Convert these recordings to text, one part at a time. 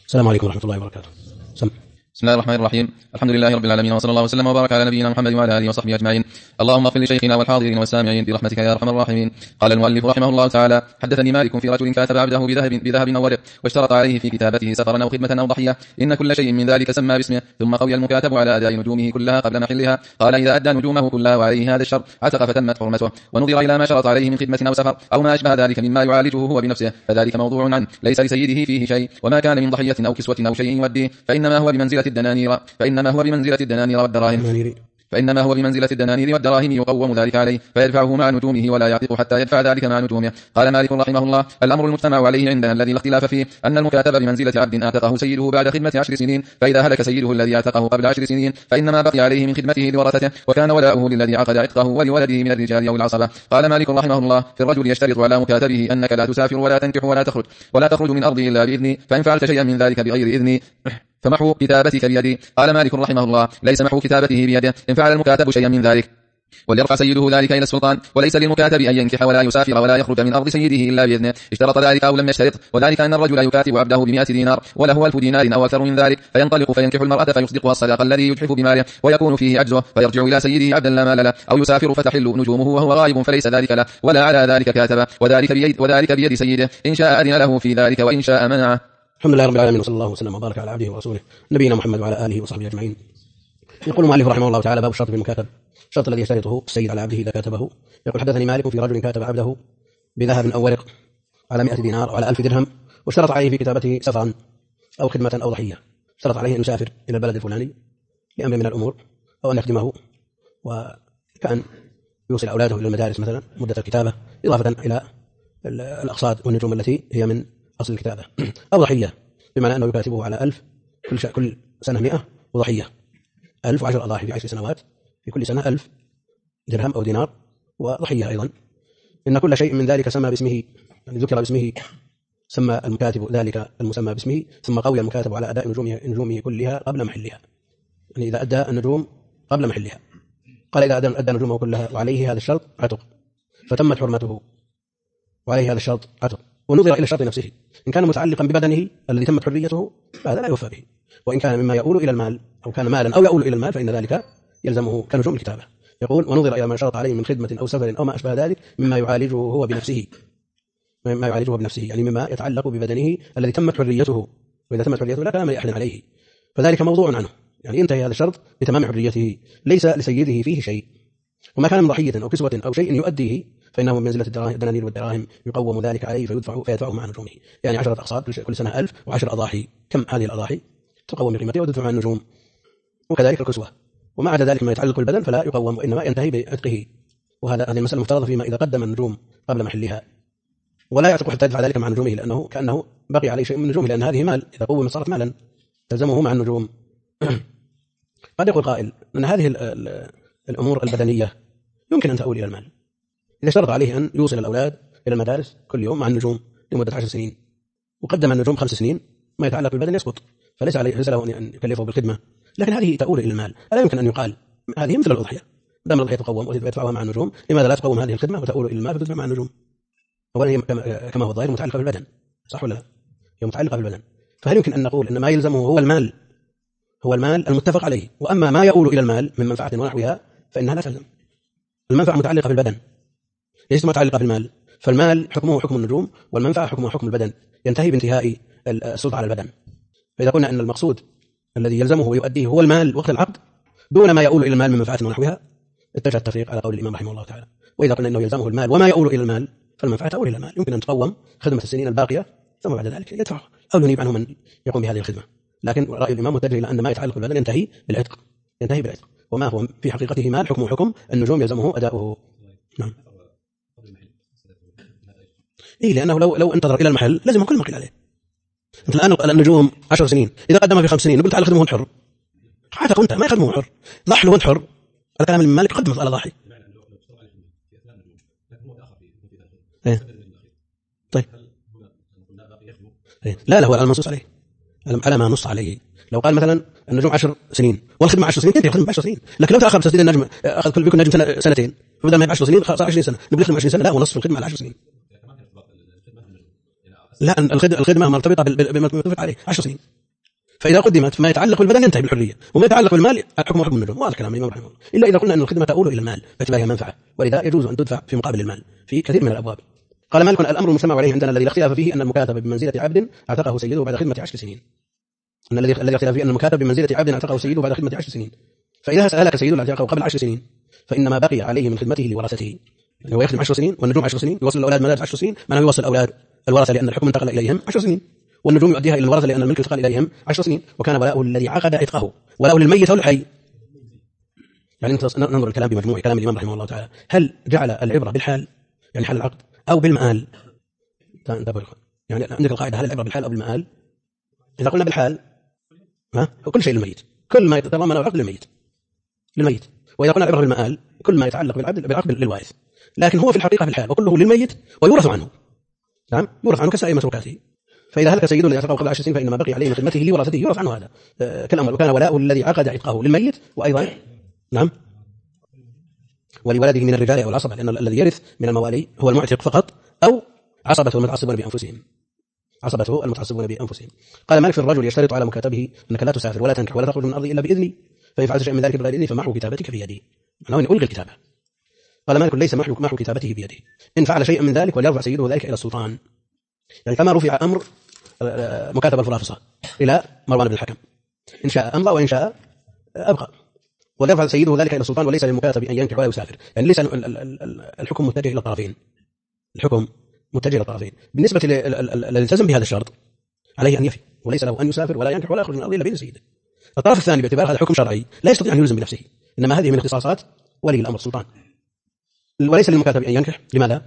السلام عليكم ورحمة الله وبركاته. بسم الله الرحمن الرحيم. الحمد لله رب العالمين، وصلى الله وسلم وبارك على نبينا محمد وعلى اله وصحبه اجمعين. اللهم اغفر لشيخنا والحاضرين والسامعين برحمتك يا ارحم الراحمين. قال المؤلف رحمه الله تعالى: حدثني مالك في رجل كاتب عبده بذهب او ورق، واشترط عليه في كتابته سفرا او خدمة او ضحية، ان كل شيء من ذلك سمى باسمه، ثم قوي المكاتب على اداء نجومه كلها قبل محلها. قال: اذا ادى نجومه كلها وعليه هذا الشرط عتق فتمت حرمته، ونظر الى ما شرط عليه من خدمة او سفر او ما اشبه ذلك مما يعالجه هو بنفسه، فذلك موضوع عنه، ليس لسيده فيه شيء. وما كان من ضحية او كسوة او شيء يوديه فإنما هو بمنزلة الدنانير والدراهم يقوم ذلك عليه، فيدفعه مع نجومه ولا يعتق حتى يدفع ذلك مع نجومه. قال مالك رحمه الله: الأمر المجتمع عليه عندنا الذي لا اختلاف فيه أن المكاتب بمنزلة عبد اعتقه سيده بعد خدمة 10 سنين، فإذا هلك سيده الذي اعتقه قبل 10 سنين فإنما بقي عليه من خدمته لورثته، وكان ولاؤه للذي عقد عتقه ولولده من الرجال أو العصبة. قال مالك رحمه الله: في الرجل يشترط على مكاتبه أنك لا تسافر ولا تنكح ولا تخرج من أرضه إلا بإذني، فإن فعلت شيئا من ذلك بغير إذني فمحو كتابتك بيدي. قال مالك رحمه الله: ليس محو كتابته بيده إن فعل المكاتب شيئا من ذلك، وليرفع سيده ذلك إلى السلطان، وليس للمكاتب أن ينكح ولا يسافر ولا يخرج من أرض سيده إلا بإذنه. اشترط ذلك أو لم يشترط، وذلك أن الرجل يكاتب عبده ب100 دينار وله 1000 دينار أو أكثر من ذلك، فينطلق فينكح المرأة فيصدقها الصداق الذي يجحف بماله ويكون فيه عجزه، فيرجع إلى سيده عبدا لا مال له، أو يسافر فتحل نجومه وهو غائب فليس ذلك له ولا على ذلك كاتب، وذلك بيد سيده، إن شاء أذن له في ذلك وإن شاء منعه. الحمد لله رب العالمين، وصلى الله وسلم وبارك على عبده ورسوله نبينا محمد وعلى آله وصحبه أجمعين. يقول المؤلف رحمه الله تعالى: باب الشرط في المكاتب، الشرط الذي يشترطه السيد على عبده إذا كاتبه. يقول: حدثني مالك في رجل كاتب عبده بذهب أو ورق على 100 دينار وعلى 1000 درهم، واشترط عليه في كتابته سفرا أو خدمة أو ضحية. اشترط عليه أن يسافر إلى البلد الفلاني لأمر من الأمور، أو أن يخدمه، وكأن يوصل أولاده إلى المدارس مثلا مدة الكتابة، إضافة إلى الأقساط والنجوم التي هي من أصل الكتابة، أو ضحية بمعنى أنه يكاتبه على 1000 كل سنة 100، وضحية 1000 و10 أضاحي في 10 سنوات، في كل سنة 1000 درهم أو دينار، وضحية أيضا. إن كل شيء من ذلك سمى باسمه، يعني ذكر باسمه، سمى المكاتب ذلك المسمى باسمه، ثم قوي المكاتب على أداء نجومه كلها قبل محلها، يعني إذا أدى النجوم قبل محلها. قال: إذا أدى نجومه كلها وعليه هذا الشرط عتق فتمت حرمته، وعليه هذا الشرط عتق، ونظر إلى الشرط نفسه، إن كان متعلقا ببدنه الذي تمت حريته فهذا لا يوفى به، وإن كان مما يؤول إلى المال أو كان مالا أو يؤول إلى المال فإن ذلك يلزمه كنجوم الكتابة. يقول: ونظر إلى ما شرط عليه من خدمة أو سفر أو ما أشبه ذلك مما يعالجه هو بنفسه، يعني مما يتعلق ببدنه الذي تمت حريته، وإذا تمت حريته لا كلام لأحد عليه، فذلك موضوع عنه، يعني انتهي هذا الشرط بتمام حريته، ليس لسيده فيه شيء. وما كان من ضحية أو كسوة أو شيء يؤديه فإنه من منزلة الدنانير والدراهم يقوم ذلك عليه فيدفعه مع نجومه، يعني 10 أقساط كل سنة 1000 و10 أضاحي. كم هذه الأضاحي؟ تقوم بقيمته وتدفع مع النجوم، وكذلك الكسوة. وما عدا ذلك ما يتعلق بالبدن فلا يقوم، وإنما ينتهي بعتقه. هذه المسألة مفترضة فيما إذا قدم النجوم قبل محلها، ولا يعتق حتى يدفع ذلك مع نجومه، لأنه كأنه بقي عليه شيء من نجومه، لأن هذه مال، إذا قوم صارت مالا تلزمه مع النجوم. قد يقول قائل أن هذه الأمور البدنية يمكن أن تؤول إلى المال، إذا شرط عليه أن يوصل الأولاد إلى المدارس كل يوم مع النجوم لمدة 10 سنين، وقدم النجوم 5 سنين، ما يتعلق بالبدن يسقط، فليس له أن يكلفه بالخدمة. لكن هذه تؤول إلى المال، ألا يمكن أن يقال هذه مثل الأضحية، دام الأضحية تقوم ويدفعها مع النجوم، لماذا لا تقوم هذه الخدمة وتؤول إلى المال فتدفع مع النجوم؟ أولا هي كما هو الظاهر متعلقة بالبدن، صح ولا لا؟ هي متعلقة بالبدن، فهل يمكن أن نقول أن ما يلزمه هو المال المتفق عليه، وأما ما يؤول إلى المال من منفعة ونحوها فإنها لا تلزم؟ المنفعة متعلقة بالبدن ليست متعلقة بالمال، فالمال حكمه حكم النجوم، والمنفعة حكمه حكم البدن، ينتهي بانتهاء السلطة على البدن. فإذا قلنا أن المقصود الذي يلزمه ويؤديه هو المال وقت العقد دون ما يؤول إلى المال من منفعة ونحوها، اتجه التفريق على قول الإمام رحمه الله تعالى. وإذا قلنا أنه يلزمه المال وما يؤول إلى المال فالمنفعة تؤول إلى المال، يمكن أن تقوم خدمة السنين الباقية ثم بعد ذلك يدفعه أو ينيب عنه من يقوم بهذه الخدمة. لكن رأي الإمام متجه إلى أن ما يتعلق بالبدن ينتهي بالعتق، وما هو في حقيقته مال حكمه حكم النجوم يلزمه أداؤه. نعم. لأنه لو انتظر إلى المحل لازم كل ما قيل عليه. أنت الآن النجوم 10 سنين، إذا قدم في 5 سنين وقلت تعال خدمه وانت حر، حتى أنت ما يخدمه حر، ضح له وانت حر، الكلام من المالك قدم على ضاحي. طيب لا هو على المنصوص عليه، على ما نص عليه. لو قال مثلا النجوم 10 سنين والخدمة 10 سنين تنتهي الخدمة 10 سنين، لكن لو تأخر تسديد النجم أخذ كل نجم سنتين، بدل ما هي 10 سنين صار 20 سنة، نبي نخدم 20 سنة، لا ونصف الخدمة على 10 سنين. لا الخدمة مرتبطة بما اتفق عليه 10 سنين. فإذا قدمت ما يتعلق بالبدن ينتهي بالحرية، وما يتعلق بالمال الحكم حكم النجوم. وهذا كلام الإمام رحمه الله، إلا إذا قلنا أن الخدمة تؤول إلى المال باعتبارها منفعة، ولذا يجوز أن تدفع في مقابل المال في كثير من الأبواب. قال مالك: الأمر المجتمع عليه عندنا الذي لا اختلاف فيه أن المكاتب بمنزلة عبد اعتقه سيده بعد خدمة 10 سنين. أن الذي اختلاف فيه أن المكاتب بمنزلة عبد اعتقه سيده بعد خدمة 10 سنين. فإذا سألك سيده اعتقه قبل 10 سنين فإنما بقي عليه من خدمته لورثته. يعني هو يخدم 10 سنين والنجوم 10 سنين، يوصل الأولاد مدارس 10 سنين، معناه يوصل الأولاد الورثة لأن الحكم انتقل إليهم 10 سنين، والنجوم يؤديها إلى الورثة لأن الملك انتقل إليهم 10 سنين، وكان ولاؤه الذي عقد عتقه. ولاؤه للميت أو للحي؟ يعني ننظر الكلام بمجموع كلام الإمام رحمه الله تعالى، هل جعل العبرة بالحال يعني حال العقد أو بالمآل؟ يعني عندك القاعدة: هل العبرة بالحال أو بالمآل؟ إذا قلنا بالحال كل شيء للميت، كل ما يتضمن العقد للميت. وإذا قلنا العبرة بالمآل كل ما يتعلق بالعقد للوارث، لكن هو في الحقيقة في الحال وكله للميت ويورث عنه. نعم، يورث عنه كسائر مسروقاته. فإذا هلك سيده الذي اعتقه قبل 10 سنين فإنما بقي عليه من خدمته لورثته يورث عنه هذا كالأمر. وكان ولاؤه الذي عقد عتقه للميت، وأيضا نعم ولولده من الرجال أو العصبة، لأن الذي يرث من الموالي هو المعتق فقط أو عصبته المتعصبون بأنفسهم. قال مالك: في الرجل يشترط على مكاتبه أنك لا تسافر ولا تنكح ولا تخرج من الأرض إلا بإذني، فإن فعلت شيئا من ذلك بغير إذني فمحو كتابتك في يدي. معناه أن ألغي الكتابة. قال مالك: ليس محو كتابته بيده، إن فعل شيئا من ذلك وليرفع سيده ذلك إلى السلطان. يعني كما رفع أمر مكاتب الفرافصة إلى مروان بن الحكم، إن شاء أمضى وإن شاء أبقى، وليرفع سيده ذلك إلى السلطان، وليس للمكاتب أن ينكح ولا يسافر. يعني ليس الحكم متجه إلى الطرفين، بالنسبة للذي التزم بهذا الشرط عليه أن يفي، وليس له أن يسافر ولا ينكح ولا يخرج من الأرض إلا بإذن سيده. الطرف الثاني باعتبار هذا حكم شرعي لا يستطيع أن يلزم بنفسه، إنما هذه من اختصاصات ولي الأمر السلطان. وليس للمكاتب أن ينكح. لماذا؟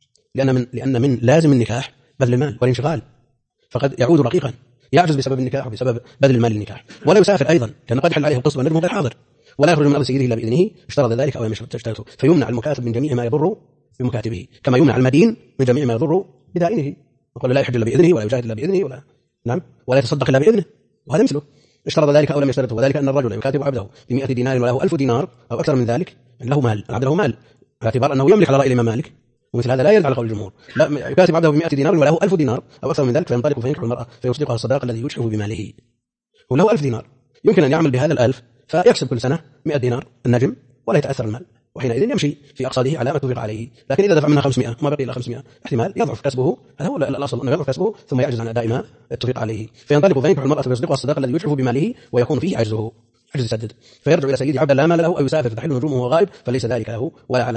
لأن من لازم النكاح بذل المال والانشغال، فقد يعود رقيقا يعجز بسبب النكاح وبسبب بذل المال للنكاح. ولا يسافر أيضا لأن قد حل عليه القسط والندم غير حاضر، ولا يخرج من أرض سيده إلا بإذنه اشترط ذلك أو لم يشترطه، فيمنع المكاتب من جميع ما يضر بمكاتبه، كما يمنع المدين من جميع ما يضر بدائنه. وقال لا يحج إلا بإذنه ولا يجاهد إلا بإذنه ولا يتصدق إلا بإذنه، وهذا مثله. اشترط ذلك أو لم يشترطه، وذلك أن الرجل يكاتب عبده ب100 دينار وله 1000 دينار أو أكثر من ذلك، له مال، العبد له مال، على اعتبار أنه يملك على رأي الإمام مالك، ومثل هذا لا يرد على قول الجمهور. لا، يكاتب عبده ب100 دينار وله 1000 دينار أو أكثر من ذلك، فينطلق فينكح المرأة فيصدقها الصداق الذي يشحه بماله، وله 1000 دينار، يمكن أن يعمل بهذا 1000 فيكسب كل سنة 100 دينار النجم ولا يتأثر المال، وحينئذ يمشي في أقصاده على ما اتفق عليه. لكن إذا دفع منها 500 وما بقي إلا 500 احتمال يضعف كسبه، هذا هو الأصل أنه يضعف كسبه ثم يعجز عن أداء ما اتفق عليه، فينطلق فينكح المرأة فيصدقها الصداق الذي يشحه بماله ويكون فيه عجز يسدد، فيرجع إلى سيده عبدا لا مال له أو يسافر فتحل نجومه وهو غائب، فليس ذلك له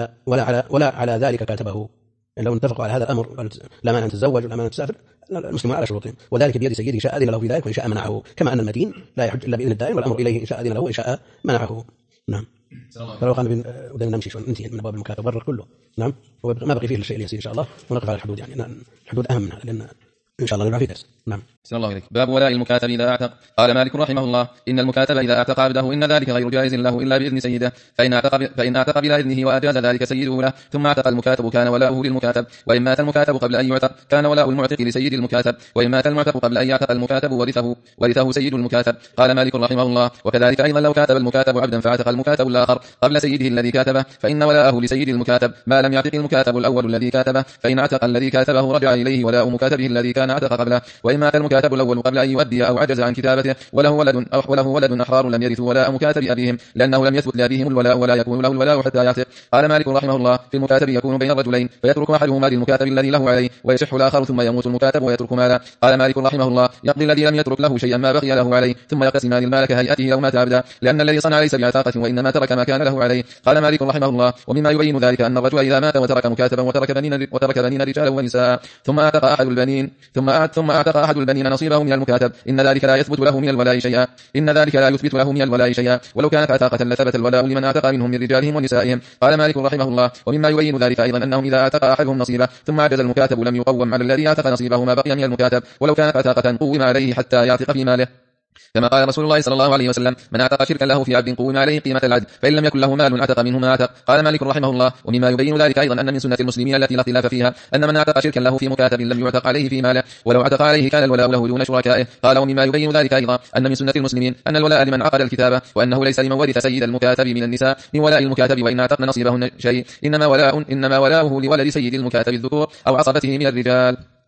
ولا على ذلك كاتبه. يعني لو اتفقوا على هذا الأمر لا مانع أن تتزوج ولا مانع أن تسافر، المسلمون على شروطهم، وذلك بيد سيده إن شاء أذن له في ذلك وإن شاء منعه، كما أن المدين لا يحج إلا بإذن الدائن، والأمر إليه إن شاء أذن له وإن شاء منعه. نعم. فلو كان بدنا نمشي شو ننتهي من أبواب المكاتب برر كله. نعم، وما بقي فيه الشيء اليسير إن شاء الله، ونقف على الحدود، يعني الحدود أهم منها لأن إن شاء الله نرجع في درس. نعم. صلى الله عليك. باب ولاء المكاتب إذا أعتق. قال مالك رحمه الله: إن المكاتب إذا أعتق عبده إن ذلك غير جائز له إلا بإذن سيده، فإن أعتق بلا إذنه وأجاز ذلك سيده له ثم اعتق المكاتب كان ولاؤه للمكاتب، وإن مات المكاتب قبل أن يعتق كان ولاء المعتق لسيد المكاتب، وإن مات المعتق قبل أن يعتق المكاتب ورثه سيد المكاتب. قال مالك رحمه الله: وكذلك أيضا لو كاتب المكاتب عبدا فاعتق المكاتب الآخر قبل سيده الذي كاتبه فإن ولاءه لسيد المكاتب ما لم يعتق المكاتب الأول الذي كاتبه، فإن اعتق الذي كاتبه رجع إليه ولاء مكاتبه الذي كان اعتق قبله. وإن مات المكاتب الأول قبل أن يؤدي أو عجز عن كتابته وله ولد أحرار لم يرثوا ولاء مكاتب أبيهم، لأنه لم يثبت لأبيهم الولاء ولا يكون له الولاء حتى يعتق. قال مالك رحمه الله: في المكاتب يكون بين الرجلين فيترك أحدهما للمكاتب الذي له عليه ويشح الآخر ثم يموت المكاتب ويترك مالا. قال مالك رحمه الله: يقضي الذي لم يترك له شيئا ما بقي له عليه ثم يقسمان المال كهيئته لو مات عبدا، لأن الذي صنع ليس بعتاقة وإنما ترك ما كان له عليه. قال مالك رحمه الله: ومما يبين ذلك أن الرجل إذا مات وترك مكاتبا وترك بنين رجالا ونساء ثم أعتق أحد البنين نصيبه من المكاتب إن ذلك لا يثبت له من الولاء شيئا، ولو كانت عتاقة لثبت الولاء لمن اعتق منهم من رجالهم ونسائهم. قال مالك رحمه الله: ومما يبين ذلك أيضا أنهم إذا اعتق أحدهم نصيبه ثم عجز المكاتب لم يقوم على الذي اعتق نصيبه ما بقي من المكاتب، ولو كانت عتاقة قوم عليه حتى يعتق في ماله، كما قال رسول الله صلى الله عليه وسلم: من اعتق شركا له في عبد قوم عليه قيمة العدل، فإن لم يكن له مال اعتق منه ما اعتق. قال مالك رحمه الله: ومما يبين ذلك أيضا أن من سنة المسلمين التي لا اختلاف فيها أن من اعتق شركا له في مكاتب لم يعتق عليه في ماله، ولو اعتق عليه كان الولاء له دون شركائه. قال ومما يبين ذلك أيضا أن من سنة المسلمين أن الولاء لمن عقد الكتابة، وأنه ليس لمن ورث سيد المكاتب من النساء من ولاء المكاتب وإن اعتقن نصيبهن شيء، إنما ولاؤه لولد سيد المكاتب الذكور أو عصبته من الرجال.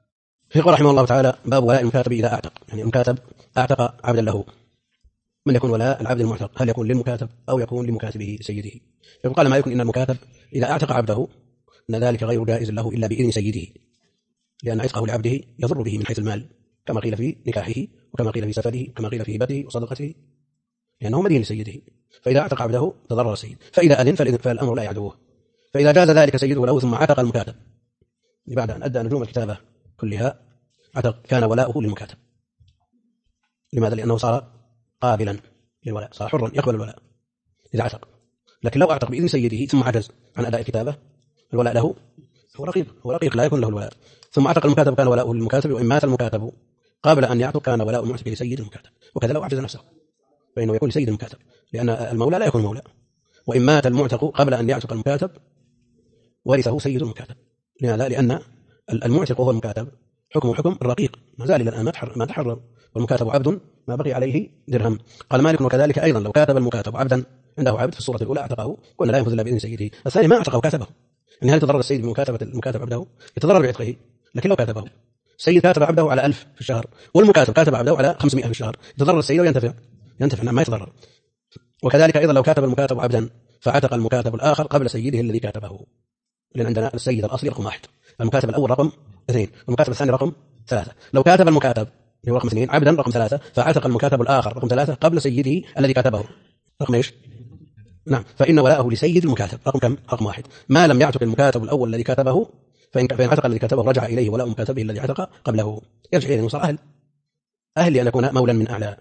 يقول رحمه الله تعالى: باب ولاء المكاتب إذا أعتق. يعني المكاتب أعتق عبدا له، من يكون ولاء العبد المعتق؟ هل يكون للمكاتب أو يكون لمكاتبه سيده؟ يقول: قال مالك: إن المكاتب إذا أعتق عبده أن ذلك غير جائز له إلا بإذن سيده، لأن عتقه لعبده يضر به من حيث المال، كما قيل في نكاحه، وكما قيل في سفره، وكما قيل في هبته وصدقته، لأنه مدين لسيده. فإذا أعتق عبده تضرر السيد، فإذا أذن فالأمر لا يعدوه. فإذا جاز ذلك سيده له ثم عتق المكاتب بعد أن أدى نجوم الكتابة كلها، عتق، كان ولاؤه للمكاتب. لماذا؟ لأنه صار قابلا للولاء، صار حرا يقبل الولاء إذا عتق. لكن لو أعتق بإذن سيده ثم عجز عن أداء الكتابة، الولاء له هو رقيق لا يكون له الولاء. ثم عتق المكاتب كان ولاؤه للمكاتب، وإن مات المكاتب قابل أن يعتق كان ولاء المعتق لسيد المكاتب. وكذا لو أعجز نفسه فإنه يكون لسيد المكاتب، لأن المولى لا يكون مولى. وإن مات المعتق قبل أن يعتق المكاتب ورثه سيد المكاتب. لماذا؟ لأن المعتق وهو المكاتب حكمه حكم الرقيق، ما زال إلى الآن ما تحرر، والمكاتب عبد ما بقي عليه درهم. قال مالك: وكذلك أيضا لو كاتب المكاتب عبدا عنده عبد في الصورة الأولى اعتقه، قلنا لا ينفذ إلا بإذن سيده. الثاني ما اعتقه كاتبه، يعني هل تضرر السيد بمكاتبة المكاتب عبده؟ يتضرر بعتقه. لكن لو كاتبه السيد كاتب عبده على 1000 في الشهر، والمكاتب كاتب عبده على 500 في الشهر، يتضرر السيد وينتفع؟ ينتفع، ما يتضرر. وكذلك أيضا لو كاتب المكاتب عبدا فعتق المكاتب الآخر قبل سيده الذي كاتبه، لأن عندنا السيد الأصلي رقم 1، المكاتب الأول رقم 2، والمكاتب الثاني رقم 3. لو كاتب المكاتب هو رقم 2 عبدا رقم 3، فعتق المكاتب الآخر رقم 3 قبل سيده الذي كاتبه رقم ايش؟ نعم، فإن ولاءه لسيد المكاتب رقم كم؟ رقم 1، ما لم يعتق المكاتب الأول الذي كاتبه. فإن عتق الذي كاتبه رجع إليه ولاء مكاتبه الذي عتق قبله، يرجع إليه وصار أهل لأن يكون مولا من أعلى.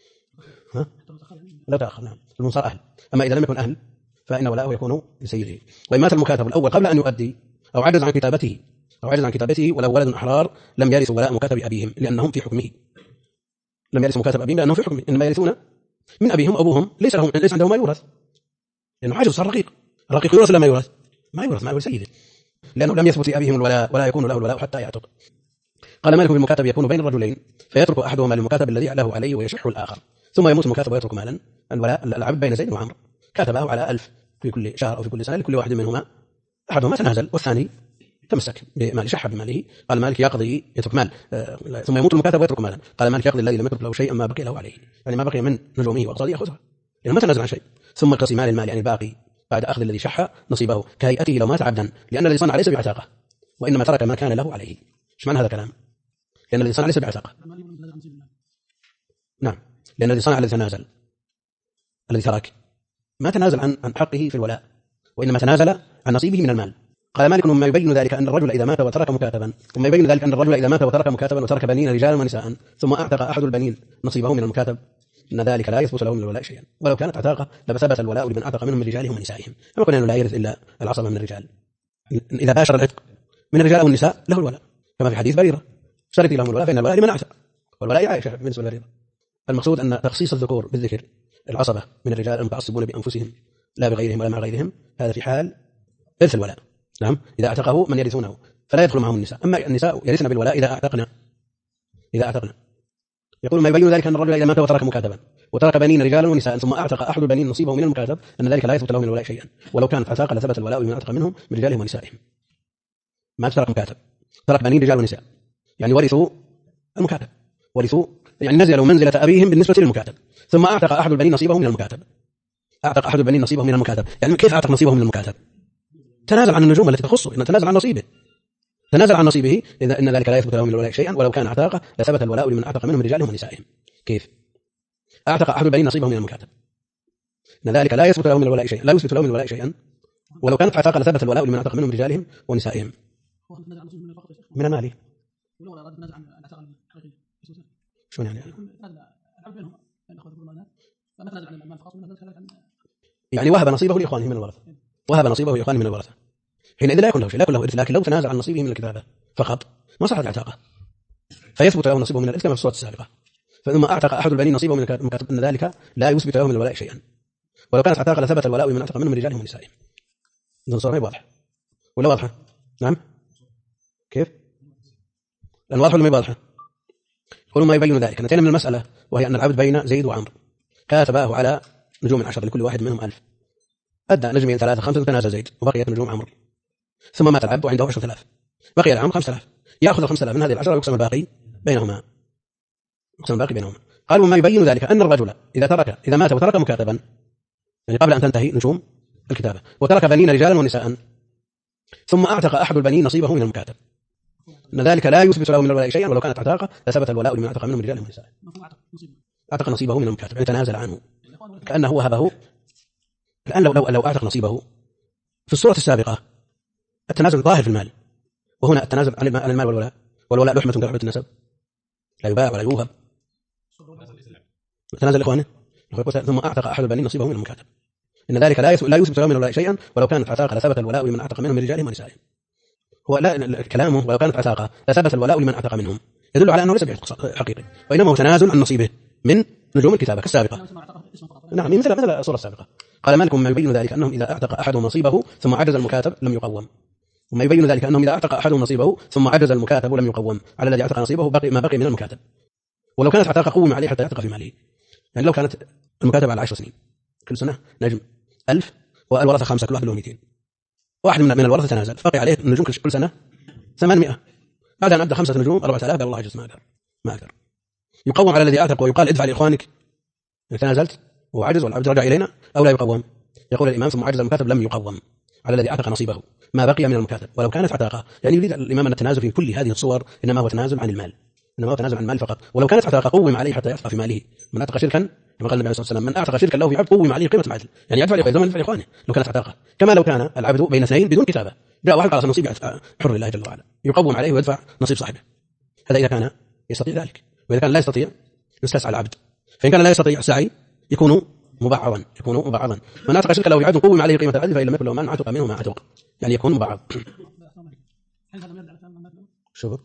لا تأخر، نعم، المنصار أهل. أما إذا لم يكن أهل فإن ولاءه يكون لسيده. وإن مات المكاتب الأول قبل أن يؤدي أو عجز عن كتابته ولو ولد أحرار لم يرث ولاء مكاتب أبيهم لأنهم في حكمه. لم يرث مكاتب أبيهم لأنهم في حكمه، إنما يرثون من أبيهم. أبوهم ليس عندهم ما يورث، لأنه عاجز، صار رقيق يورث ولا ما يورث؟ ما يورث سيده، لأنه لم يثبت لأبيهم الولاء ولا يكون له الولاء حتى يعتق. قال مالك: بالمكاتب يكون بين الرجلين، فيترك أحدهما للمكاتب الذي له عليه ويشح الآخر، ثم يموت المكاتب ويترك مالا. الولاء العبد بين زيد وعمرو، كاتبه على 1000 في كل شهر أو في كل سنة، لكل واحد منهما أحدهما تنازل والثاني تمسك بمال، شح بماله. قال مالك: يقضي يترك مال، ثم يموت المكاتب ويترك مالا. قال مالك: يقضي الذي لم يترك له شيئا ما بقي له عليه، يعني ما بقي من نجومه وأقساطه يأخذها، يعني ما تنازل عن شيء. ثم يقسم المال يعني الباقي بعد أخذ الذي شح نصيبه كهيئته لو مات عبدا، لأن الذي صنع ليس بعتاقه، وإنما ترك ما كان له عليه. ايش معنى هذا الكلام؟ لأن الذي صنع ليس بعتاقه. نعم، لأن الذي صنع الذي تنازل، الذي ترك ما تنازل عن حقه في الولاء، وإنما تنازل عن نصيبه من المال. قال مالك: وما يبين ذلك أن الرجل إذا مات وترك مكاتبا وترك بنين رجالا ونساء ثم أعتق أحد البنين نصيبه من المكاتب، إن ذلك لا يثبت له من الولاء شيئا، ولو كانت عتاقة لثبت الولاء لمن أعتق منهم من رجالهم ونسائهم. كما قلنا أنه لا يرث إلا العصبة من الرجال، إذا باشر العتق من الرجال أو النساء له الولاء، كما في حديث بريرة: اشترطي لهم الولاء فإن الولاء لمن أعتق، والولاء عائشة بالنسبة لبريرة. المقصود أن تخصيص الذكور بالذكر، العصبة من الرجال المتعصبون بأنفسهم لا بغيرهم ولا مع غيرهم، هذا في حال إرث الولاء. نعم، إذا أعتقه من يرثونه فلا يدخل معهم النساء. أما النساء يرثن بالولاء إذا أعتقنا. يقول: ما يبين ذلك أن الرجل إذا مات وترك مكاتبا وترك بنين رجالا ونساء ثم أعتق أحد البنين نصيبه من المكاتب، أن ذلك لا يثبت له من الولاء شيئا، ولو كانت عتاقة لثبت الولاء لمن أعتق منهم من رجالهم ونسائهم. ما ترك مكاتب، ترك بنين رجال ونساء، يعني ورثوا المكاتب، يعني نزلوا منزلة أبيهم بالنسبة للمكاتب. ثم أعتق أحد البنين نصيبه من المكاتب، يعني كيف أعتق نصيبه من المكاتب؟ تنازل عن النجوم التي تخصه، إن تنازل عن نصيبه، إن ذلك لا يثبت له من الولاء شيئا، ولو كان عتاقة لثبت الولاء لمن أعتق منهم من رجالهم ونسائهم. كيف؟ أعتق أحد البنين نصيبه من المكاتب، إن ذلك لا يثبت له من الولاء شيئا، ولو كانت عتاقة لثبت الولاء لمن أعتق منهم من رجالهم ونسائهم. من ماله؟ شلون يعني؟ يعني وهب نصيبه لإخوانه من الورثة، حينئذ لا يكون له شيء، لا يكون له إرث. لكن لو تنازع عن نصيبه من الكتابة فقط ما صحت العتاقة، فيثبت له نصيبه من الإرث كما في الصورة السابقة. ثم أعتق أحد البنين نصيبه من المكاتب، أن ذلك لا يثبت له من الولاء شيئا، ولو كانت عتاقة لثبت الولاء لمن أعتق منهم من رجالهم ونسائهم. إذن صورة واضحة ولا واضحة؟ نعم، كيف؟ لأن واضحة ولا ما واضحة؟ يقولون: ما يبين ذلك نتينا من المسألة، وهي أن العبد بين زيد وعمرو كاتباه على نجوم 10 لكل واحد منهم 1000، أدى نجمين 3 5 وتنازل زيد وبقيت نجوم عمرو، ثم مات العبد وعنده 10000، بقي العمرو 5000. يأخذ 5000 من هذه 10 ويقسم الباقي بينهما. قالوا ما يبين ذلك أن الرجل إذا مات وترك مكاتبا، يعني قبل أن تنتهي نجوم الكتابة، وترك بنين رجالا ونساء، ثم أعتق أحد البنين نصيبه من المكاتب، أن ذلك لا يثبت له من الولاء شيئا، ولو كانت عتاقة لثبت الولاء لمن أعتق منهم رجالا ونساء. أعتق نصيبه من المكاتب، يعني تنازل عنه كأنه وهبه. الآن لو أعتق نصيبه في الصورة السابقة التنازل ظاهر في المال، وهنا التنازل عن المال والولاء لحمة كلحمة النسب، لا يباع ولا يوهب. تنازل إخوانه ثم أعتق أحد البنين نصيبه من المكاتب، إن ذلك لا يثبت له من الولاء شيئا، ولو كانت عتاقة لثبت الولاء لمن أعتق منهم من رجالهم ونسائهم. هو لا كلامه ولو كانت عتاقة لثبت الولاء لمن أعتق منهم يدل على أنه ليس بعتق حقيقي، وإنما هو تنازل عن نصيبه من نجوم الكتابة كالسابقة. نعم، مثل الصورة السابقة. قال مالك ما يبين ذلك أنهم إذا أعتق أحدهم نصيبه ثم عجز المكاتب لم يقوم. وما يبين ذلك أنهم إذا أعتق أحدهم نصيبه ثم عجز المكاتب لم يقوم على الذي أعتق نصيبه ما بقي من المكاتب، ولو كانت عتاقة قوم عليه حتى يعتق في ماله. يعني لو كانت المكاتبة على 10 سنين، كل سنة نجم 1000، والورثة 5 كل واحد له 200، واحد من الورثة تنازل فقع عليه النجوم كل سنة 800، بعد أن أدى 5 نجوم 4000 قال الله عجز ما أقدر يقوم على الذي أعتق ويقال ادفع لإخوانك تنازلت وعجز والعبد رجع إلينا، أو لا يقوم؟ يقول الإمام ثم عجز المكاتب لم يقوم على الذي أعتق نصيبه ما بقي من المكاتب ولو كانت عتاقة. يعني يريد الإمام أن التنازل في كل هذه الصور إنما هو تنازل عن المال، فقط. ولو كانت عتاقة قوم عليه حتى يعتق في ماله. من أعتق شركا كما قال النبي صلى الله عليه وسلم من أعتق شركا له في عبد قوم عليه قيمة العدل، يعني يدفع لإخوانه لو كانت عتاقة. كما لو كان العبد بين اثنين بدون كتابة، جاء واحد قال نصيب حر لله جل وعلا، يقوم عليه ويدفع نصيب صاحبه. هذا إذا كان يستطيع ذلك، وإذا كان لا يستطيع يستسعى العبد. فإن كان لا يستطيع السعي يكون مبعضا. من أعتق شركا له في عبد قوم عليه قيمة العدل فإن لم يكن له من عتق منه ما عتق، يعني يكون مبعض. شوف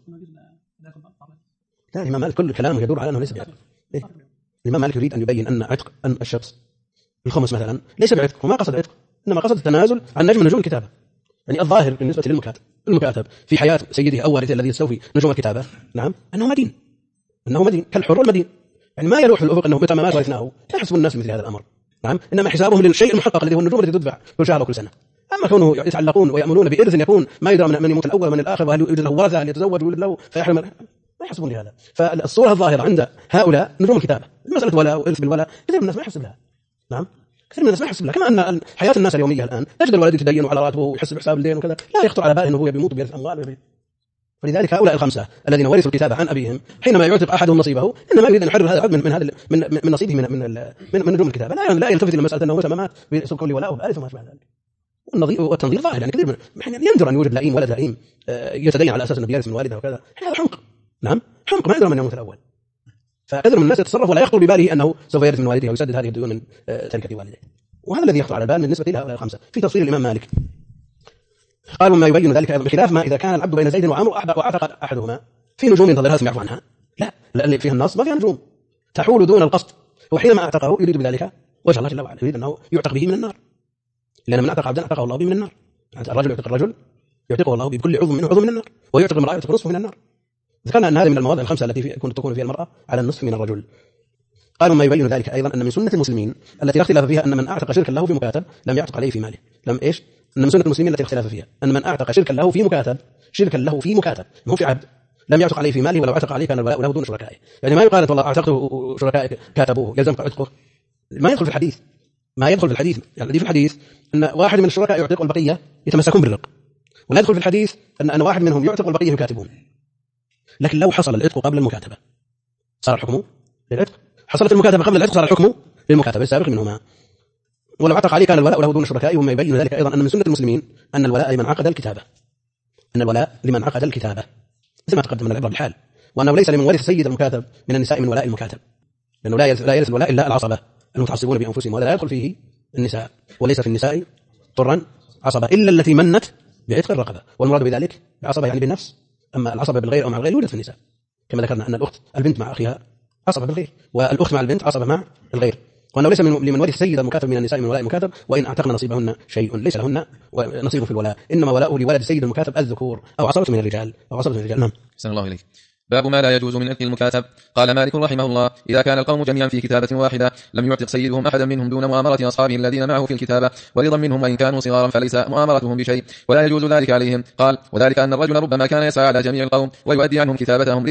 لا، الإمام مالك كل كلامه يدور على أنه ليس بعتق. الإمام مالك يريد أن يبين أن عتق أن الشخص الخمس مثلا ليس بعتق، وما قصد عتق، إنما قصد التنازل عن نجم الكتابة. يعني الظاهر بالنسبة للمكاتب في حياة سيده أو وارثه الذي يستوفي نجوم الكتابة، نعم، أنه مدين كالحر والمدين. يعني ما يروح الأفق أنه متى ما مات ورثناه، لا يحسب الناس مثل هذا الأمر، نعم، إنما حسابهم للشيء المحقق الذي هو النجوم التي تدفع كل شهر وكل سنة. أما كونه يتعلقون ويأملون بإرث يكون ما يدرى من يموت الأول ومن الآخر، وهل يوجد له ورثة هل يتزوج ويولد له فيحرم، ما يحسبون لهذا. فالصورة الظاهرة عند هؤلاء نجوم الكتابة، مسألة ولاء وإرث بالولاء كثير من الناس ما يحسب لها، نعم، كثير من الناس ما يحسب لها. كما أن حياة الناس اليومية الآن تجد الولد يتدين على راتبه ويحسب حساب الدين وكذا، لا يخطر على باله أنه هو بيموت بيرث أموال. فلذلك هؤلاء الخمسة الذين ورثوا الكتابة عن أبيهم حينما يعتق أحدهم نصيبه إنما يريد أن يحرر هذا العبد من نصيبه من نجوم الكتابة، لا يلتفت إلى مسألة أنه متى ما مات بسكون ولاءه بألف وما شابه ذلك. والتنظير ظاهر، يعني كثير يعني يندر أن يوجد لئيم ولد لئيم يتدين على أساس أنه يرث من والده وكذا، هذا حمق، نعم، حمق، ما يدري من يموت الأول. فكثير من الناس يتصرف ولا يخطر بباله أنه سوف يرث من والده ويسدد هذه الديون من تركة والده، وهذا الذي يخطر على البال بالنسبة لهؤلاء الخمسة في تفصيل الإمام مالك. قالوا ما يبين ذلك أيضا بخلاف ما إذا كان العبد بين زيد وعمرو وأعتق أحدهما في نجوم ينتظرها ثم يعفو عنها، لا، لأن فيها النص ما فيها نجوم تحول دون القصد. وحينما أعتقه يريد بذلك وجه الله جل وعلا، يريد أنه يعتق به من النار، لأن من أعتق عبدا أعتقه الله به من النار. الرجل يعتق الرجل يعتقه الله بكل عضو منه عضو من النار، ويعتق امرأة يعتق نصفه من النار. ذكرنا أن هذه من المواضع الخمسة التي تكون فيها المرأة على النصف من الرجل. قالوا ما يبين ذلك أيضا أن من سنة المسلمين التي لا اختلاف فيها أن من أعتق شركا له في مكاتب لم يعتق عليه في ماله. أن من سنة المسلمين التي اختلاف فيها أن من أعتق شركا له في مكاتب مو في عبد لم يعتق عليه في ماله، ولو اعتق عليه كان الولاء له دون شركائه. يعني ما يقال والله اعتقته شركائك كاتبوه يلزمك عتقه، ما يدخل في الحديث. يعني في الحديث أن واحد من الشركاء يعتق والبقية يتمسكون بالرق، ولا يدخل في الحديث أن واحد منهم يعتق والبقية يكاتبون. لكن لو حصل العتق قبل المكاتبة صار الحكم للعتق، حصلت المكاتبة قبل العتق صار الحكم للمكاتبة السابق منهما. ولو عتق عليه كان الولاء له دون شركائه. وما يبين ذلك أيضا أن من سنة المسلمين أن الولاء لمن عقد الكتابة، مثل ما تقدم من العبرة بالحال، وأنه ليس لمن ورث سيد المكاتب من النساء من ولاء المكاتب، لأنه لا يرث الولاء إلا العصبة المتعصبون بأنفسهم، ولا يدخل فيه النساء، وليس في النساء طرا عصبة إلا التي منت بعتق الرقبة، والمراد بذلك عصبة يعني بالنفس. أما العصبة بالغير أو مع الغير يوجد في النساء، كما ذكرنا أن البنت مع أخيها عصبة بالغير، والأخت مع البنت عصبة مع الغير. وأنه ليس لمن ورث سيد المكاتب من النساء من ولاء المكاتب وإن أعتقنا نصيبهن شيء، ليس لهن نصيب في الولاء، إنما ولاؤه لولد سيد المكاتب الذكور أو عصبة من الرجال. نعم. أحسن الله إليك. باب ما لا يجوز من عتق المكاتب. قال مالك رحمه الله: إذا كان القوم جميعا في كتابة واحدة لم يعتق سيدهم أحدا منهم دون مؤامرة أصحابه الذين معه في الكتابة، ورضا منهم وإن كانوا صغارا فليس مؤامرتهم بشيء، ولا يجوز ذلك عليهم. قال: وذلك أن الرجل ربما كان يسعى على جميع القوم ويؤدي عنهم كتابتهم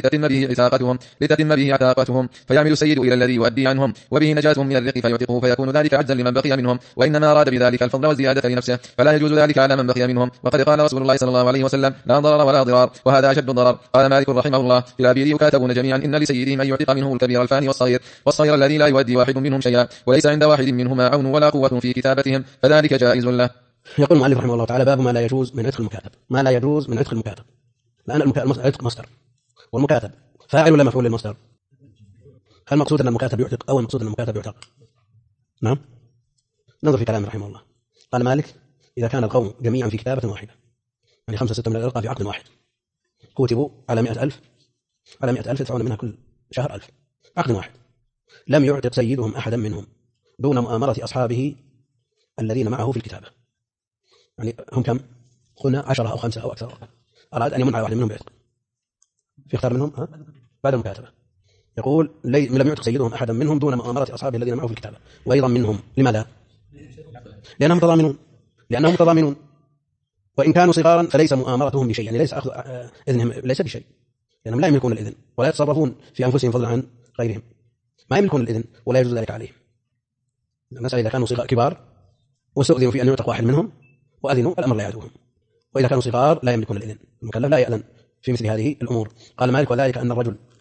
لتتم به عتاقتهم، فيعمل السيد إلى الذي يؤدي عنهم وبه نجاتهم من الرق فيعتقه، فيكون ذلك عجزا لمن بقي منهم، وإنما أراد بذلك الفضل والزيادة لنفسه، فلا يجوز ذلك على من بقي منهم. وقد قال رسول الله صلى الله عليه وسلم: لا ضرر ولا ضرار، وهذا أشد الضرر. قال مالك رحمه الله: في العبيد يكاتبون جميعا إن لسيدهم أن يعتق منهم الكبير الفاني والصغير الذي لا يؤدي واحد منهم شيئا، وليس عند واحد منهما عون ولا قوة في كتابتهم، فذلك جائز له. يقول المؤلف رحمه الله تعالى: باب ما لا يجوز من عتق المكاتب. ما لا يجوز من عتق المكاتب، لأن العتق مصدر، والمكاتب فاعل ولا مفعول للمصدر؟ هل المقصود أن المكاتب يعتق أو المقصود أن المكاتب يعتق؟ نعم، ننظر في كلام رحمه الله. قال مالك: إذا كان القوم جميعا في كتابة واحدة، يعني 5-6 من الأرقام في عقد واحد، كتبوا على 100,000 يدفعون منها كل شهر 1000، عقد واحد، لم يعتق سيدهم أحدا منهم دون مؤامرة أصحابه الذين معه في الكتابة. يعني هم كم؟ قلنا 10 أو 5 أو أكثر. أراد أن يمن على واحد منهم بعتق، في اختار منهم بعد المكاتبة. يقول: لم يعتق سيدهم أحدا منهم دون مؤامرة أصحابه الذين معه في الكتابة، وأيضا منهم. لماذا؟ لأنهم تضامنون، وإن كانوا صغارا فليس مؤامرتهم بشيء، يعني ليس أخذ إذنهم ليس بشيء، لأنهم لا يملكون الإذن ولا يتصرفون في أنفسهم فضلا عن غيرهم، ما يملكون الإذن ولا يجوز ذلك عليهم. المسألة إذا كانوا كبار واستؤذنوا في أن يعتق واحد منهم وأذنوا، الأمر لا يعدوهم. وإذا كانوا صغار لا يملكون الإذن، المكلف لا يأذن في مثل هذه الأمور. قال مالك: وذلك أن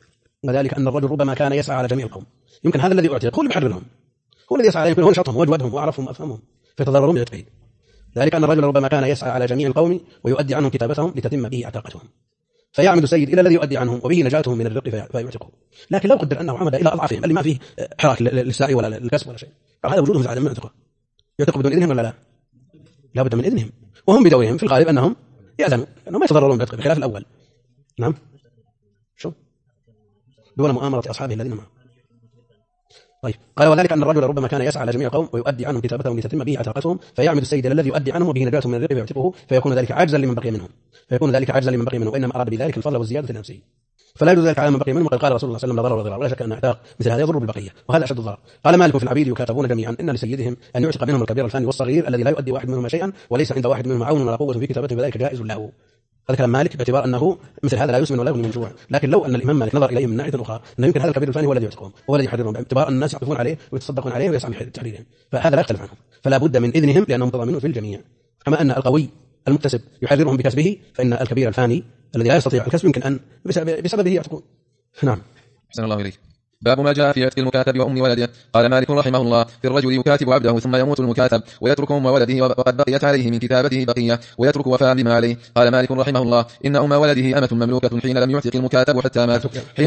الرجل ربما كان يسعى على جميع القوم. يمكن هذا الذي أعتق هو اللي بيحررهم، هو الذي يسعى، يمكن هو نشاطهم وأجودهم وأعرفهم وأفهمهم فيتضررون بعتقه. ذلك أن الرجل ربما كان يسعى على جميع القوم ويؤدي عنهم كتابتهم لتتم به عتاقتهم، فيعمد السيد إلى الذي يؤدي عنهم وبه نجاتهم من الرق فيعتقه. لكن لو قدر أنه عمد إلى أضعفهم اللي ما فيه حراك للسعي ولا الكسب ولا شيء، قال هذا وجودهم زعل من يعتقوا بدون إذنهم ولا لا؟ لا بد من إذنهم، وهم بدورهم في الغالب أنهم يأذنوا لأنهم ما يتضررون بعتقه بخلاف الأول. نعم، شو دون مؤامرة أصحابه الذين معه. طيب، قال: وذلك أن الرجل ربما كان يسعى على جميع القوم ويؤدي عنهم كتابتهم لتتم به عتاقتهم، فيعمد السيد الذي يؤدي عنهم وبه نجاتهم من الرق فيعتقه، فيكون ذلك عجزا لمن بقي منهم، وإنما أراد بذلك الفضل والزيادة لنفسه، فلا يجوز ذلك على من بقي منهم. وقد قال رسول الله صلى الله عليه وسلم: لا ضرر ولا ضرار، ولا شك أن اعتاق مثل هذا يضر بالبقية، وهذا أشد الضرر. قال مالك: في العبيد يكاتبون جميعا إن لسيدهم أن يعتق منهم الكبير الفاني والصغير الذي لا يؤدي واحد منهما شيئا وليس عند واحد منهما عون ولا قوة في كتابته، فذلك جائز له. هذا كلام مالك باعتبار أنه مثل هذا لا يسمن ولا يغني من جوع. لكن لو أن الإمام مالك نظر إليه من ناحية أخرى أنه يمكن هذا الكبير الفاني هو الذي يعتقهم، هو الذي يحررهم، باعتبار أن الناس يعطفون عليه ويتصدقون عليه ويسعى بتحريرهم، فهذا لا يختلف عنهم، فلا بد من إذنهم لأنهم متضامنون في الجميع. كما أن القوي المكتسب يحررهم بكسبه، فإن الكبير الفاني الذي لا يستطيع الكسب يمكن أن بسببه يعتقون. نعم. أحسن الله إليك. باب ما جاء في عتق المكاتب وأم ولده. قال مالك رحمه الله: في الرجل يكاتب عبده ثم يموت المكاتب ويترك أم ولده وقد بقيت عليه من كتابته بقية ويترك وفاء بما عليه. قال مالك رحمه الله: إن أم ولده أمة مملوكة حين لم يعتق المكاتب حتى مات.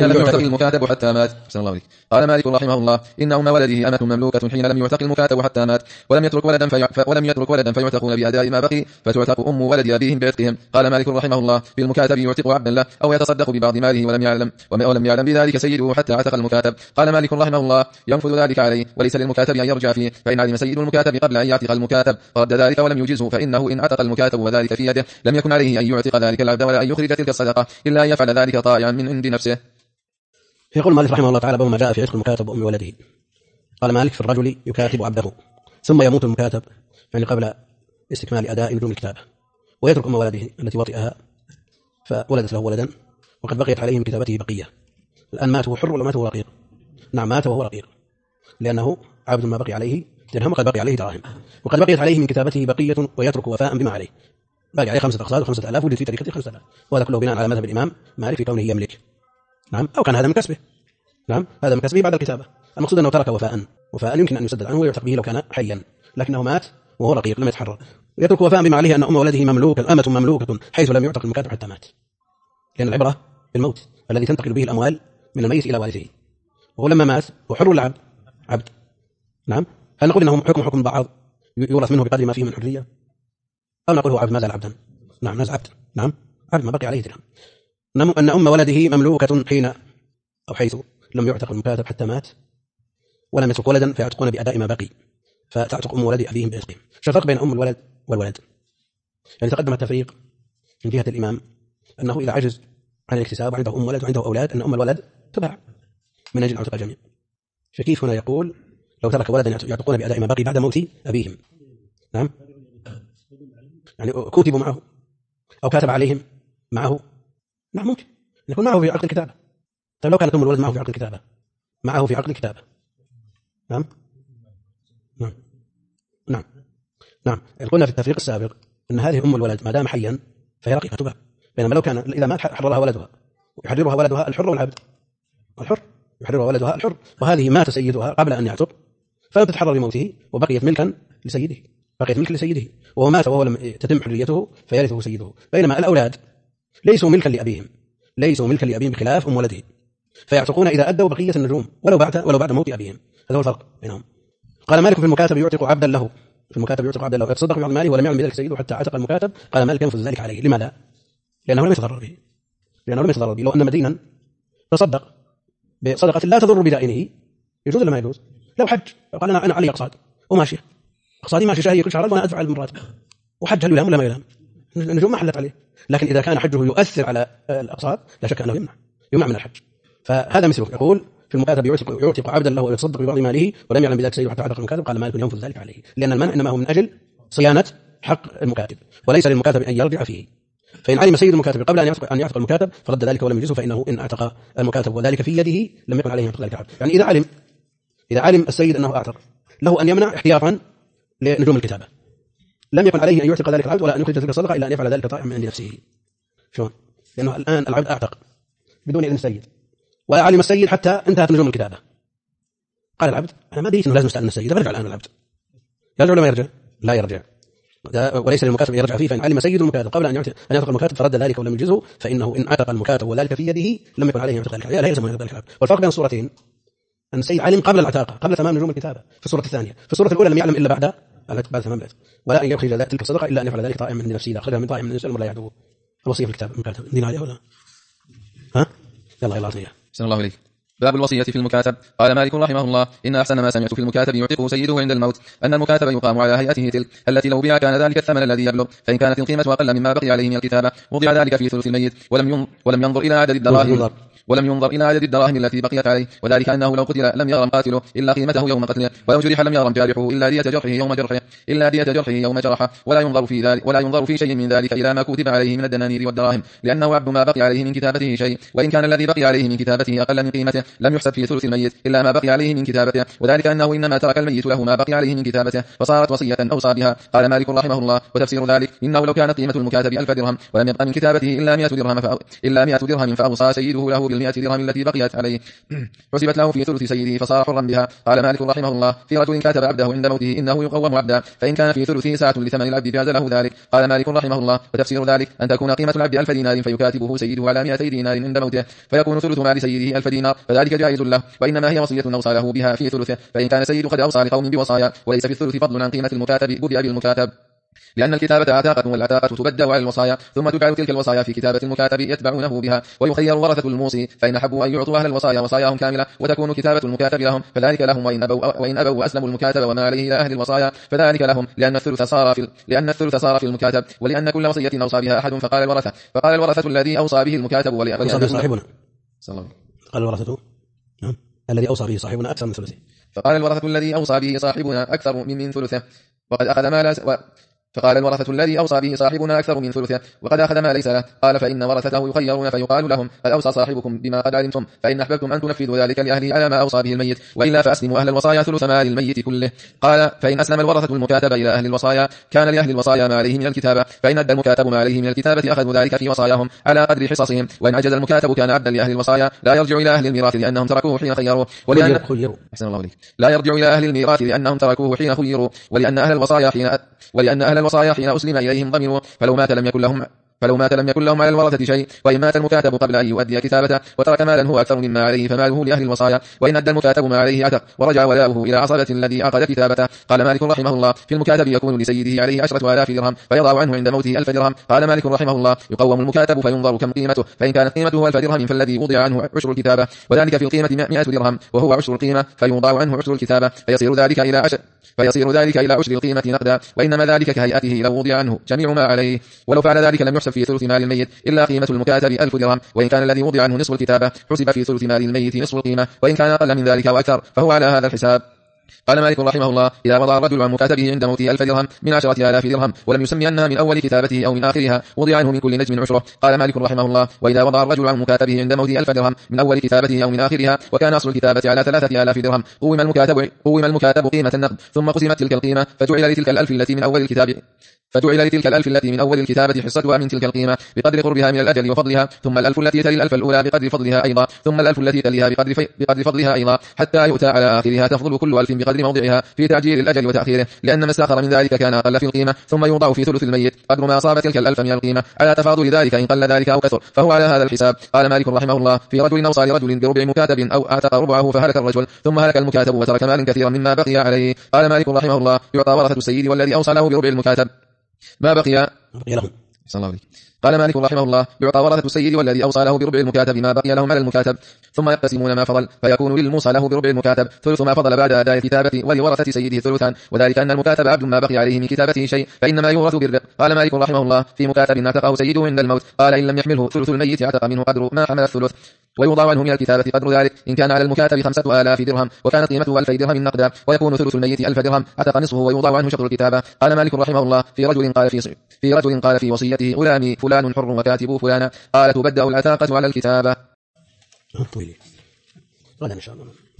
أحسن الله إليك. قال مالك رحمه الله: إن أم ولده أمة مملوكة حين لم يعتق المكاتب حتى مات ولم يترك ولدا فيعتقون بأداء ما بقي، فتعتق أم ولد أبيهم بعتقهم. قال مالك رحمه الله: في المكاتب يعتق عبدا له أو يتصدق ببعض ماله ولم يعلم بذلك سيده حتى عتق المكاتب. قال مالك رحمه الله: ينفذ ذلك عليه، وليس للمكاتب أن يرجع فيه، فإن علم سيد المكاتب قبل أن يعتق المكاتب فرد ذلك ولم يجزه، فإنه إن عتق المكاتب وذلك في يده لم يكن عليه أن يعتق ذلك العبد ولا أن يخرج تلك الصدقة إلا أن يفعل ذلك طائعا من عند نفسه. يقول مالك رحمه الله تعالى: باب ما جاء في عتق المكاتب وأم ولده. قال مالك: في الرجل يكاتب عبده ثم يموت المكاتب، يعني قبل استكمال أداء نجوم الكتابة، ويترك أم ولده التي وطئها فولدت له ولدا وقد بقيت عليه من كتابته بقية. الآن مات وهو حر ولا مات وهو رقيق؟ نعم، مات وهو رقيق، لأنه عبد ما بقي عليه درهم وقد بقي عليه دراهم، وقد بقيت عليه من كتابته بقية ويترك وفاء بما عليه، باقي عليه 5 أقساط و5,000 وجد في طريقته 5,000، وهذا كله بناء على مذهب الإمام مالك في كونه يملك. نعم، أو كان هذا من كسبه. نعم، هذا من كسبه بعد الكتابة. المقصود أنه ترك وفاء يمكن أن يسدد عنه ويعتق به لو كان حيا، لكنه مات وهو رقيق لم يتحرر. يترك وفاء بما عليه أن أم ولده أمة مملوكة حيث لم يعتق المكاتب حتى مات، لأن العبرة بالموت الذي تنتقل به الأموال من الميت إلى وارثه، وهو لما مات هو حر ولا عبد؟ نعم، هل نقول إنه حكم بعض يورث منه بقدر ما فيه من حرية، أو نقول هو عبد ما زال عبدا؟ نعم، ناس عبد. نعم، عبد ما بقي عليه درهم. أن أم ولده مملوكة حين أو حيث لم يعتق المكاتب حتى مات ولم يترك ولدا فيعتقون بأداء ما بقي، فتعتق أم ولد أبيهم بعتقهم. شو الفرق بين أم الولد والولد؟ يعني تقدم التفريق من جهة الإمام أنه إذا عجز عن الاكتساب وعنده أم ولد وعنده أولاد أن أم الولد تباع من أجل عتق الجميع. فكيف هنا يقول لو ترك ولدا يعتقون بأداء ما بقي بعد موت أبيهم؟ نعم، يعني كتبوا معه أو كاتب عليهم معه. نعم ممكن يكون معه في عقد الكتابة. طيب لو كانت أم الولد معه في عقد الكتابة، معه في عقد الكتابة. نعم نعم نعم نعم. قلنا في التفريق السابق أن هذه أم الولد ما دام حيا فهي رقيقة تباع، بينما لو كان إذا مات حررها ولدها، يحررها ولدها الحر والعبد. الحر يحررها ولدها الحر، وهذه مات سيدها قبل أن يعتق فلم تتحرر بموته وبقيت ملكا لسيده، بقيت ملكا لسيده، وهو مات وهو لم تتم حريته فيرثه سيده. بينما الأولاد ليسوا ملكا لأبيهم، ليسوا ملكا لأبيهم بخلاف أم ولده، فيعتقون إذا أدوا بقية النجوم ولو بعد موت أبيهم. هذا هو الفرق بينهم. قال مالك في المكاتب يعتق عبدا له، في المكاتب يعتق عبدا له يتصدق ببعض ماله ولم يعلم بذلك سيده حتى عتق المكاتب. قال مالك ينفذ ذلك عليه. لماذا؟ لأنه لم يتضرر به، لو أن مدينا تصدق بصدقة لا تضر بدائنه يجوز ولا ما يجوز؟ لو حج قال أنا علي أقصاد وماشي، أقصادي ماشي شهري كل شهر وأنا أدفع المراتب، وحج هل يلام ولا ما يلام؟ النجوم ما حلت عليه. لكن إذا كان حجه يؤثر على الأقصاد لا شك أنه يمنع من الحج. فهذا مثله. يقول في المكاتب يعتق عبدا له ويتصدق ببعض ماله ولم يعلم بذلك سيده حتى عتق المكاتب. قال مالك ينفذ ذلك عليه، لأن المنع إنما هو من أجل صيانة حق المكاتب وليس للمكاتب أن يرجع فيه. فإن علم سيد المكاتب قبل أن يعتق المكاتب فرد ذلك ولم يجزه، فإنه إن اعتق المكاتب وذلك في يده لم يكن عليه يعتق ذلك العبد. يعني إذا علم السيد أنه اعتق له أن يمنع احتياطا لنجوم الكتابة، لم يكن عليه أن يعتق ذلك العبد ولا أن يخرج تلك الصدقة إلا أن يفعل ذلك طائعا من عند نفسه. شلون؟ لأنه الآن العبد اعتق بدون إذن السيد، ولا علم السيد حتى انتهت نجوم الكتابة. قال العبد أنا ما دريت أنه لازم أستأذن السيد، برجع الآن العبد. يرجع ولا ما يرجع؟ لا يرجع. وليس للمكاتب يرجع فيه. فإن علم سيد المكاتب قبل أن يعتق المكاتب فرد ذلك ولم يجزه، فإنه إن عتق المكاتب وذلك في يده لم يكن عليه يعتق ذلك، لا يلزم أن يعتق ذلك. والفرق بين الصورتين أن السيد علم قبل العتاقة، قبل تمام نجوم الكتابة في الصورة الثانية. في الصورة الأولى لم يعلم إلا بعد تمام العتق، ولا أن يخرج تلك الصدقة إلا أن يفعل ذلك طائعا من نفسه، إذا أخرجها من طائع من نفسه ولا يعدو. الوصية في الكتاب المكاتب دين عليه ولا ها؟ يلا أعطيه. بسم الله عليك. باب الوصية في المكاتب. قال مالك رحمه الله إن أحسن ما سمعت في المكاتب يعتقه سيده عند الموت أن المكاتب يقام على هيئته تلك التي لو بيع كان ذلك الثمن الذي يبلغ، فإن كانت القيمة أقل مما بقي عليه من الكتابة وضع ذلك في ثلث الميت ولم ينظر إلى عدد الدراهم التي بقيت عليه، وذلك أنه لو قتل لم يغرم قاتله إلا قيمته يوم قتله، ولو جرح لم يغرم جارحه إلا دية جرحه يوم جرحه، ولا ينظر في شيء من ذلك إلى ما كتب عليه من الدنانير والدراهم، لأنه عبد ما بقي عليه من كتابته شيء، وإن كان الذي بقي عليه من كتابته أقل من قيمته لم يحسب في ثلث الميت إلا ما بقي عليه من كتابته، وذلك أنه إنما ترك الميت له ما بقي عليه من كتابته فصارت وصية أوصى بها. قال مالك رحمه الله وتفسير ذلك إنه لو كانت قيمة المكاتب 1000 درهم ولم يبق من كتابته إلا 100 درهم فأوصى سيده له بال100 درهم التي بقيت عليه حسبت له في ثلث سيده فصار حرا بها. قال مالك رحمه الله في رجل كاتب عبده عند موته إنه يقوم عبدا، فإن كان في ثلثه ساعة لثمن العبد جاز له ذلك. قال مالك رحمه الله وتفسير ذلك أن تكون قيمة العبد 1000 دينار فيكاتبه سيده على 200 دينار عند موته فيكون ثلث مال سيده 1000 دينار، فذلك جائز له، وإنما هي وصية أوصى له بها في ثلثه. فإن كان سيد قد أوصى لقوم بوصايا وليس في الثلث فضل عن قيمة المكاتب بدأ بالمكاتب، لأن الكتابة عتاقة والعتاقة تبدأ على الوصايا ثم تجعل تلك الوصايا في كتابة المكاتب يتبعونه بها، ويخير ورثة الموصي فإن حبوا أن يعطوا أهل الوصايا وصاياهم كاملة وتكون كتابة المكاتب لهم فذلك لهم، وإن أبوا وأسلموا المكاتب وما عليه إلى أهل الوصايا فذلك لهم، لأن الثلث صار في المكاتب، ولأن كل وصية أوصى بها أحد فقال الورثة الذي أوصى به المكاتب صاحبنا قال الورثة الذي أوصى به صاحبنا أكثر من ثلثه، فقال الورثة الذي أوصى به صاحبنا أكثر من ثلثه وقد أخذ ما فقال الورثة الذي أوصى به صاحبنا أكثر من ثلثه وقد أخذ ما ليس له. قال فإن ورثته يخيرون فيقال لهم قد أوصى صاحبكم بما قد علمتم، فإن أحببتم أن تنفذوا ذلك لأهله على ما أوصى به الميت، وإلا فأسلموا أهل الوصايا ثلث مال الميت كله. قال فإن أسلم الورثة المكاتب إلى أهل الوصايا كان لأهل الوصايا ما عليه من الكتابة، فإن أدى المكاتب ما عليه من الكتابة أخذوا ذلك في وصاياهم على قدر حصصهم، وإن عجز المكاتب كان عبدا لأهل الوصايا لا يرجع إلى أهل الميراث لأنهم تركوه حين خيروه، لا يرجع إلى أهل الميراث لأنهم تركوه حين خيروا، ولأن أهل الوصايا حين أسلم إليهم ضمنوا، فلو مات لم يكن لهم على الورثة شيء، وإن مات المكاتب قبل أن يؤدي كتابته وترك مالا هو أكثر مما عليه فماله لأهل الوصايا، وإن أدى المكاتب ما عليه عتق ورجع ولاؤه إلى عصبة الذي عقد كتابته. قال مالك رحمه الله في المكاتب يكون لسيده عليه 10,000 درهم فيضع عنه عند موته 1000 درهم. قال مالك رحمه الله يقوم المكاتب فينظر كم قيمته، فإن كانت قيمته 1000 درهم فالذي وضع عنه عشر الكتابة، وذلك في القيمة 100 درهم وهو عشر القيمة فيوضع عنه عشر الكتابة فيصير ذلك إلى عشر القيمة نقدا، وإنما ذلك كهيئته لو وضع عنه جميع ما عليه، ولو فعل ذلك لم يحسب في ثلث مال الميت إلا قيمة المكاتب 1000 درهم، وإن كان الذي وضع عنه نصف الكتابة حسب في ثلث مال الميت نصف القيمة، وإن كان أقل من ذلك وأكثر فهو على هذا الحساب. قال مالك رحمه الله: إذا وضع الرجل عن مكاتبه عند موته 1000 درهم من 10,000 درهم ولم يسمي أنها من أول كتابته أو من آخرها وضع عنه من كل نجم عشره. قال مالك رحمه الله: وإذا وضع الرجل عن مكاتبه عند موته 1000 درهم من أول كتابته أو من آخرها وكان أصل الكتابة على 3000 درهم قوم المكاتب قيمة النقد، ثم قسمت تلك القيمة فجعل لتلك الألف التي من أول الكتابة حصتها من تلك القيمة بقدر قربها من الأجل وفضلها، ثم الألف التي تلي الألف الأولى بقدر فضلها أيضا، ثم الألف التي تليها بقدر فضلها أيضا، حتى يؤتى على آخرها تفضل كل ألف بقدر موضعها في تعجيل الأجل وتأخيره، لأن ما استأخر من ذلك كان أقل في القيمة، ثم يوضع في ثلث الميت قدر ما أصاب تلك الألف من القيمة على تفاضل ذلك إن قل ذلك أو كثر، فهو على هذا الحساب. قال مالك رحمه الله: في رجل أوصى لرجل بربع مكاتب أو أعتق ربعه فهلك الرجل ثم هلك المكاتب وترك مالا كثيرا مما بقي عليه. قال مالك رحمه الله: يعطى ورثة السيد والذي أوصى له بربع المكاتب ما بقي لهم. قال مالك رحمه الله: يعطى ورثة السيد والذي أوصى له بربع المكاتب ما بقي لهم على المكاتب، ثم يقتسمون ما فضل، فيكون للموصى له بربع المكاتب ثلث ما فضل بعد أداء الكتابة، ولورثة سيده ثلثان، وذلك أن المكاتب عبد ما بقي عليه من كتابته شيء فإنما يورث بالرق. قال مالك رحمه الله: في مكاتب اعتقه سيده عند الموت، قال إن لم يحمله ثلث الميت اعتق منه قدر ما حمل الثلث، ويوضع عنه من الكتابة قدر ذلك إن كان على المكاتب 5000 درهم وكانت قيمته 1000 درهم نقدا، ويكون ثلث الميت 1000 درهم اعتق نصفه ويوضع عنه شطر الكتابة. قال مالك رحمه الله: في رجل قال في وصيته: غلامي فلان حر وكاتبه فلانا، قال تبدأ العتاقة على الكتابة. غدا إن شاء الله.